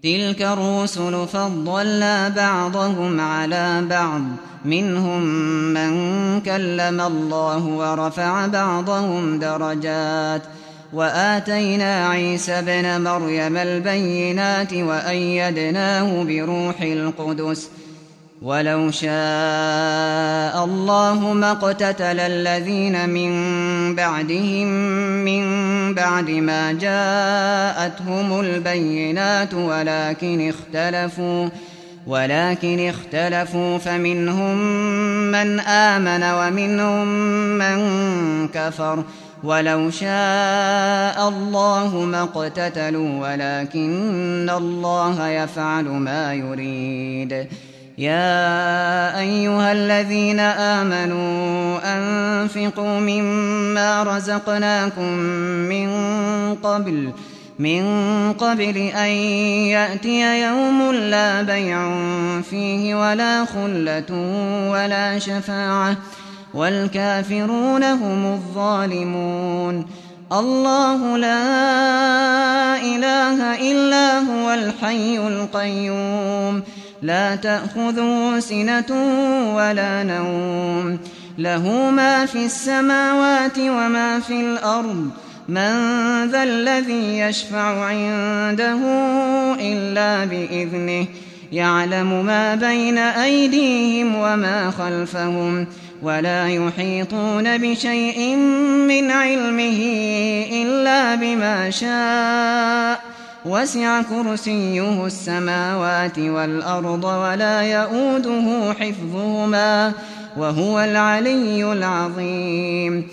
تلك الرسل فضلنا بعضهم على بعض منهم من كلم الله ورفع بعضهم درجات وآتينا عيسى ابن مريم البينات وأيدناه بروح القدس ولو شاء الله ما اقتتل الذين من بعدهم من بعد ما جاءتهم البينات ولكن اختلفوا فمنهم من آمن ومنهم من كفر ولو شاء الله ما اقتتلوا ولكن الله يفعل ما يريد يا أيها الذين آمنوا أنفقوا مما رزقناكم من قبل أن يأتي يوم لا بيع فيه ولا خلة ولا شفاعة والكافرون هم الظالمون الله لا إله إلا هو الحي القيوم لا تأخذه سنة ولا نوم له ما في السماوات وما في الأرض من ذا الذي يشفع عنده إلا بإذنه يعلم ما بين أيديهم وما خلفهم ولا يحيطون بشيء من علمه إلا بما شاء وسع كرسيه السماوات والأرض ولا يؤوده حفظهما وهو العلي العظيم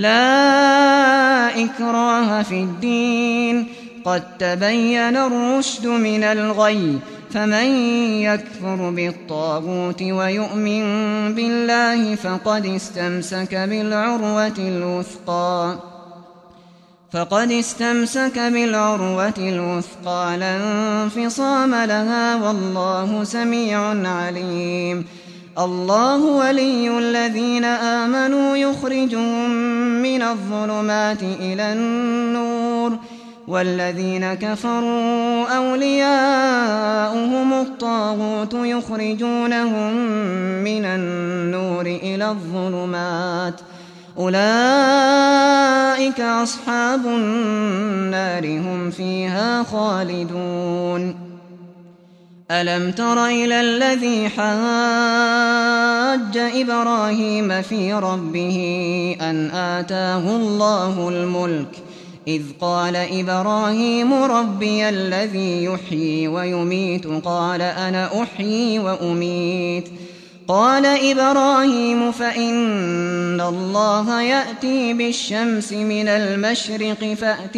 لا إكراه في الدين قد تبين الرشد من الغي فمن يكفر بالطاغوت ويؤمن بالله فقد استمسك بالعروة الوثقى لا انفصام لها والله سميع عليم الله ولي الذين آمنوا يخرجهم من الظلمات إلى النور والذين كفروا أولياؤهم الطاغوت يخرجونهم من النور إلى الظلمات أولئك أصحاب النار هم فيها خالدون ألم تر إلى الذي حاج إبراهيم في ربه أن آتاه الله الملك إذ قال إبراهيم ربي الذي يحيي ويميت قال أنا أحيي وأميت قال إبراهيم فإن الله يأتي بالشمس من المشرق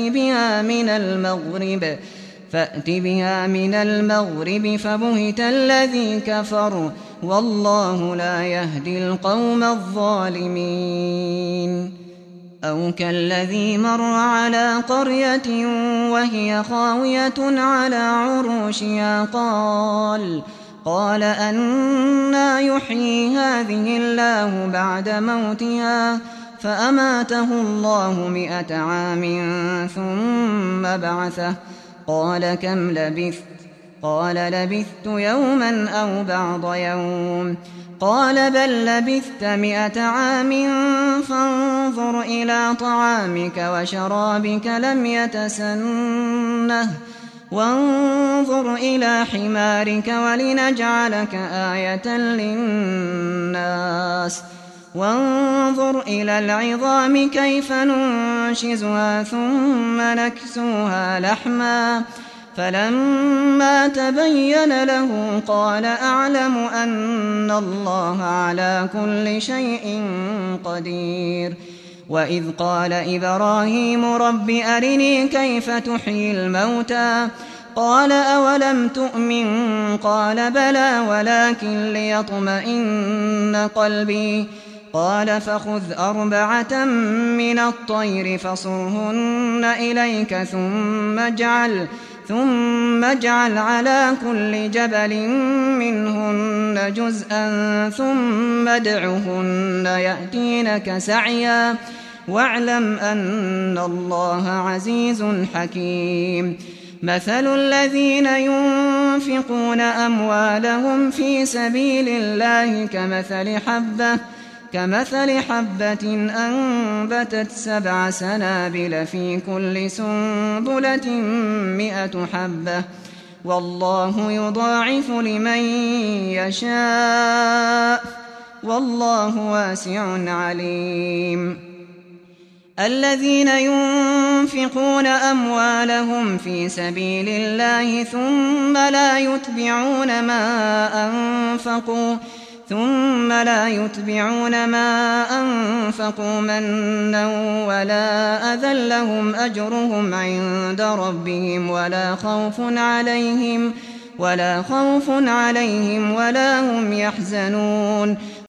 فأت بها من المغرب فبهت الذي كفر والله لا يهدي القوم الظالمين أو كالذي مر على قرية وهي خاوية على عروشها قال أنى يحيي هذه الله بعد موتها فأماته الله 100 عام ثم بعثه قال كم لبثت قال لبثت يوما أو بعض يوم قال بل لبثت 100 عام فانظر إلى طعامك وشرابك لم يتسنه وانظر إلى حمارك ولنجعلك آية للناس وانظر إلى العظام كيف ننشزها ثم نكسوها لحما فلما تبين له قال أعلم أن الله على كل شيء قدير وإذ قال إبراهيم رب أرني كيف تحيي الموتى قال أولم تؤمن قال بلى ولكن ليطمئن قلبي قال فخذ 4 من الطير فصرهن إليك ثم اجعل على كل جبل منهن جزءا ثم ادعهن يأتينك سعيا واعلم أن الله عزيز حكيم مثل الذين ينفقون أموالهم في سبيل الله كمثل حبة أنبتت 7 سنابل في كل سنبلة 100 حبة والله يضاعف لمن يشاء والله واسع عليم. الذين ينفقون أموالهم في سبيل الله ثم لا يتبعون ما أنفقوا منا ولا أذى لهم أجرهم عند ربهم ولا خوف عليهم ولا هم يحزنون.